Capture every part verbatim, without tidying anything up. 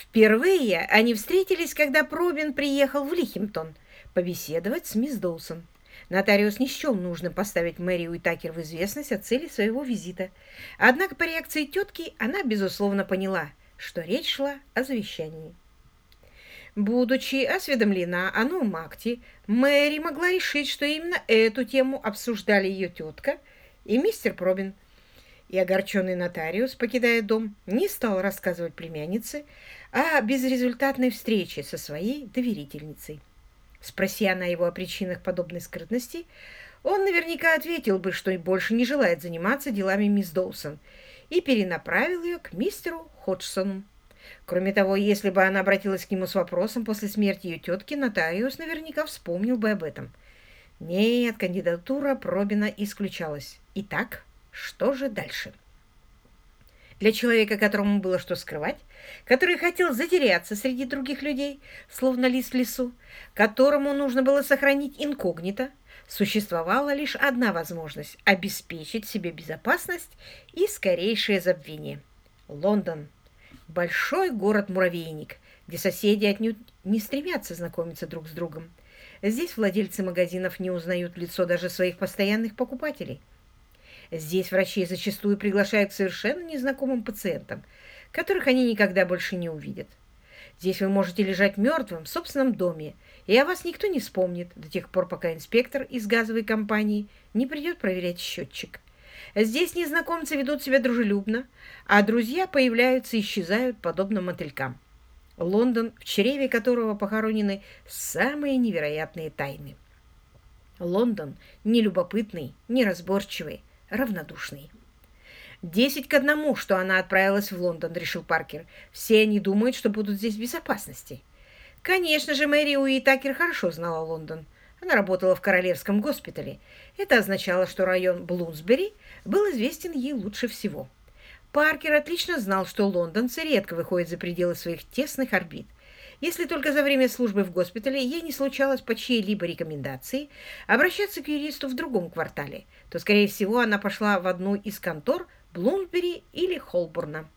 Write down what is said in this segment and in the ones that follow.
Впервые они встретились, когда Пробин приехал в Лихимтон побеседовать с мисс Доусон. Нотариус не счел нужным поставить Мэри Уитакер в известность о цели своего визита. Однако по реакции тетки она, безусловно, поняла, что речь шла о завещании. Будучи осведомлена о новом акте, Мэри могла решить, что именно эту тему обсуждали ее тетка и мистер Пробин. И огорченный нотариус, покидая дом, не стал рассказывать племяннице о безрезультатной встрече со своей доверительницей. Спроси она его о причинах подобной скрытности, он наверняка ответил бы, что и больше не желает заниматься делами мисс Доусон, и перенаправил ее к мистеру Ходжсону. Кроме того, если бы она обратилась к нему с вопросом после смерти ее тетки, нотариус наверняка вспомнил бы об этом. Нет, кандидатура Пробина исключалась. Итак, что же дальше? Для человека, которому было что скрывать, который хотел затеряться среди других людей, словно лис в лесу, которому нужно было сохранить инкогнито, существовала лишь одна возможность – обеспечить себе безопасность и скорейшее забвение. Лондон. Большой город-муравейник, где соседи отнюдь не стремятся знакомиться друг с другом. Здесь владельцы магазинов не узнают в лицо даже своих постоянных покупателей. Здесь врачи зачастую приглашают к совершенно незнакомым пациентам, которых они никогда больше не увидят. Здесь вы можете лежать мертвым в собственном доме, и о вас никто не вспомнит до тех пор, пока инспектор из газовой компании не придет проверять счетчик. Здесь незнакомцы ведут себя дружелюбно, а друзья появляются и исчезают, подобно мотылькам. Лондон, в чреве которого похоронены самые невероятные тайны. Лондон нелюбопытный, неразборчивый, равнодушный. «Десять к одному, что она отправилась в Лондон», — решил Паркер. «Все они думают, что будут здесь в безопасности». Конечно же, Мэри Уитакер хорошо знала Лондон. Она работала в Королевском госпитале. Это означало, что район Блумсбери был известен ей лучше всего. Паркер отлично знал, что лондонцы редко выходят за пределы своих тесных орбит. Если только за время службы в госпитале ей не случалось по чьей-либо рекомендации обращаться к юристу в другом квартале, то, скорее всего, она пошла в одну из контор Блумсбери или Холборна.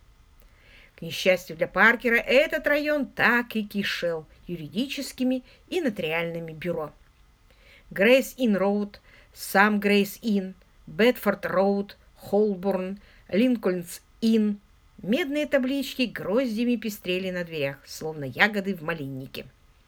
К несчастью для Паркера, этот район так и кишел юридическими и нотариальными бюро. Грейс-Инн-Роуд, сам Грейс-Инн, Бетфорд-Роуд, Холборн, Линкольнс-Инн. Медные таблички гроздями пестрели на дверях, словно ягоды в малиннике.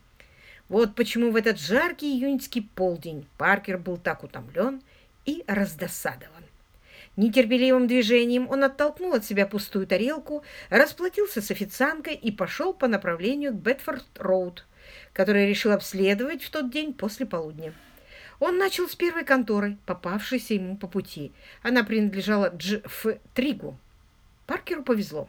Вот почему в этот жаркий июньский полдень Паркер был так утомлен и раздосадован. Нетерпеливым движением он оттолкнул от себя пустую тарелку, расплатился с официанткой и пошел по направлению к Бетфорд-Роуд, который решил обследовать в тот день после полудня. Он начал с первой конторы, попавшейся ему по пути. Она принадлежала Дж. Ф. Тригу. Паркеру повезло.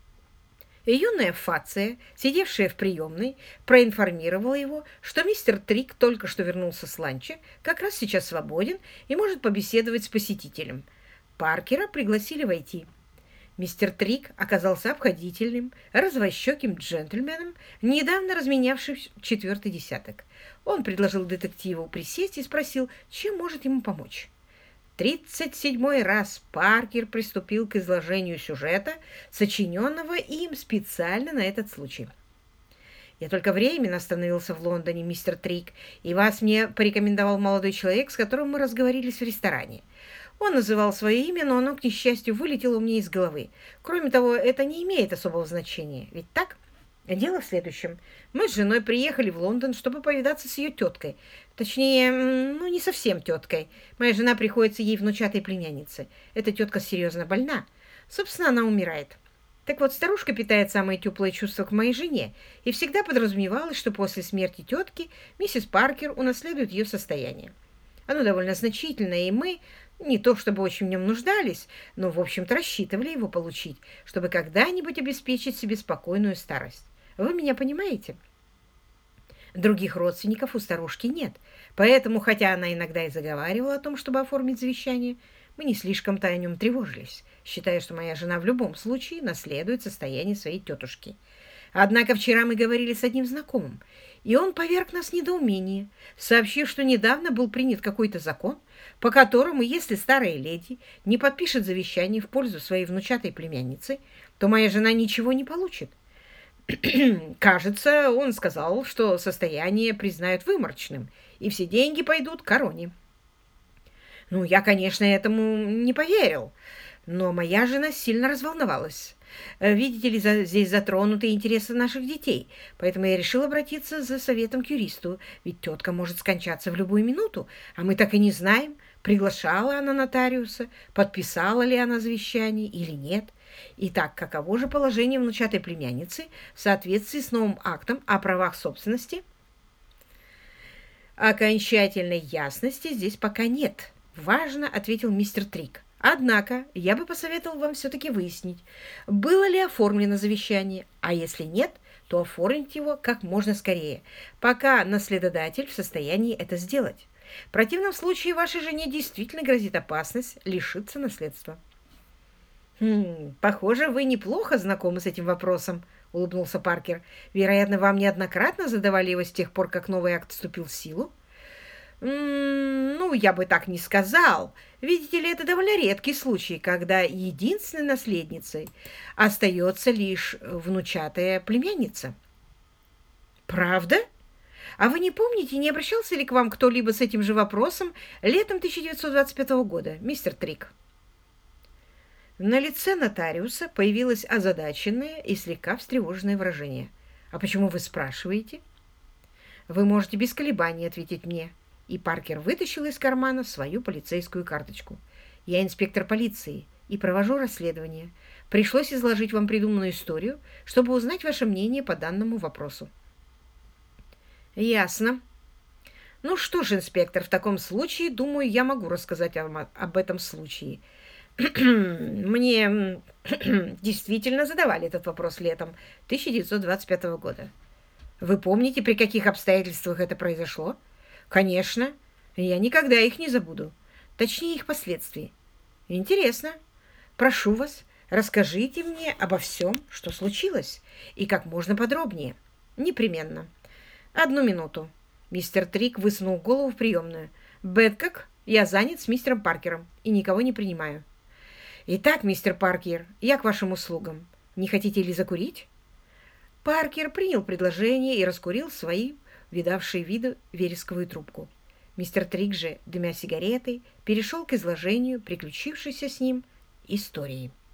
Юная Фация, сидевшая в приемной, проинформировала его, что мистер Триг только что вернулся с ланча, как раз сейчас свободен и может побеседовать с посетителем. Паркера пригласили войти. Мистер Триг оказался обходительным, развощеким джентльменом, недавно разменявшим четвертый десяток. Он предложил детективу присесть и спросил, чем может ему помочь. Тридцать седьмой раз Паркер приступил к изложению сюжета, сочиненного им специально на этот случай. «Я только временно остановился в Лондоне, мистер Триг, и вас мне порекомендовал молодой человек, с которым мы разговорились в ресторане. Он называл свое имя, но оно, к несчастью, вылетело у меня из головы. Кроме того, это не имеет особого значения. Ведь так? Дело в следующем. Мы с женой приехали в Лондон, чтобы повидаться с ее теткой. Точнее, ну, не совсем теткой. Моя жена приходится ей внучатой племянницей. Эта тетка серьезно больна. Собственно, она умирает. Так вот, старушка питает самые теплые чувства к моей жене и всегда подразумевалось, что после смерти тетки миссис Паркер унаследует ее состояние. Оно довольно значительное, и мы не то чтобы очень в нем нуждались, но, в общем-то, рассчитывали его получить, чтобы когда-нибудь обеспечить себе спокойную старость. Вы меня понимаете? Других родственников у старушки нет, поэтому, хотя она иногда и заговаривала о том, чтобы оформить завещание, мы не слишком-то о нем тревожились, считая, что моя жена в любом случае наследует состояние своей тетушки. Однако вчера мы говорили с одним знакомым, и он поверг нас в недоумение, сообщив, что недавно был принят какой-то закон, по которому, если старая леди не подпишет завещание в пользу своей внучатой племянницы, то моя жена ничего не получит. Кажется, он сказал, что состояние признают выморочным, и все деньги пойдут короне. Ну, я, конечно, этому не поверил, но моя жена сильно разволновалась. Э, Видите ли, за- здесь затронуты интересы наших детей, поэтому я решил обратиться за советом к юристу, ведь тетка может скончаться в любую минуту, а мы так и не знаем, приглашала она нотариуса, подписала ли она завещание или нет. Итак, каково же положение внучатой племянницы в соответствии с новым актом о правах собственности? Окончательной ясности здесь пока нет, важно ответил мистер Трик. Однако я бы посоветовал вам все-таки выяснить, было ли оформлено завещание, а если нет, то оформить его как можно скорее, пока наследодатель в состоянии это сделать. В противном случае вашей жене действительно грозит опасность лишиться наследства. «Хм, похоже, вы неплохо знакомы с этим вопросом», — улыбнулся Паркер. «Вероятно, вам неоднократно задавали его с тех пор, как новый акт вступил в силу?» «М, «Ну, я бы так не сказал. Видите ли, это довольно редкий случай, когда единственной наследницей остается лишь внучатая племянница». «Правда? А вы не помните, не обращался ли к вам кто-либо с этим же вопросом летом тысяча девятьсот двадцать пятого года, мистер Трик?» На лице нотариуса появилось озадаченное и слегка встревоженное выражение. «А почему вы спрашиваете?» «Вы можете без колебаний ответить мне». И Паркер вытащил из кармана свою полицейскую карточку. «Я инспектор полиции и провожу расследование. Пришлось изложить вам придуманную историю, чтобы узнать ваше мнение по данному вопросу». «Ясно. Ну что ж, инспектор, в таком случае, думаю, я могу рассказать вам об этом случае. Мне действительно задавали этот вопрос летом тысяча девятьсот двадцать пятого года. Вы помните, при каких обстоятельствах это произошло? Конечно, я никогда их не забуду. Точнее, их последствий. Интересно. Прошу вас, расскажите мне обо всем, что случилось, и как можно подробнее. Непременно. Одну минуту. Мистер Трик высунул голову в приемную. Бэдкок, я занят с мистером Паркером и никого не принимаю. «Итак, мистер Паркер, я к вашим услугам. Не хотите ли закурить?» Паркер принял предложение и раскурил свои видавшие виды вересковую трубку. Мистер Трик же, дымя сигаретой, перешел к изложению приключившейся с ним истории.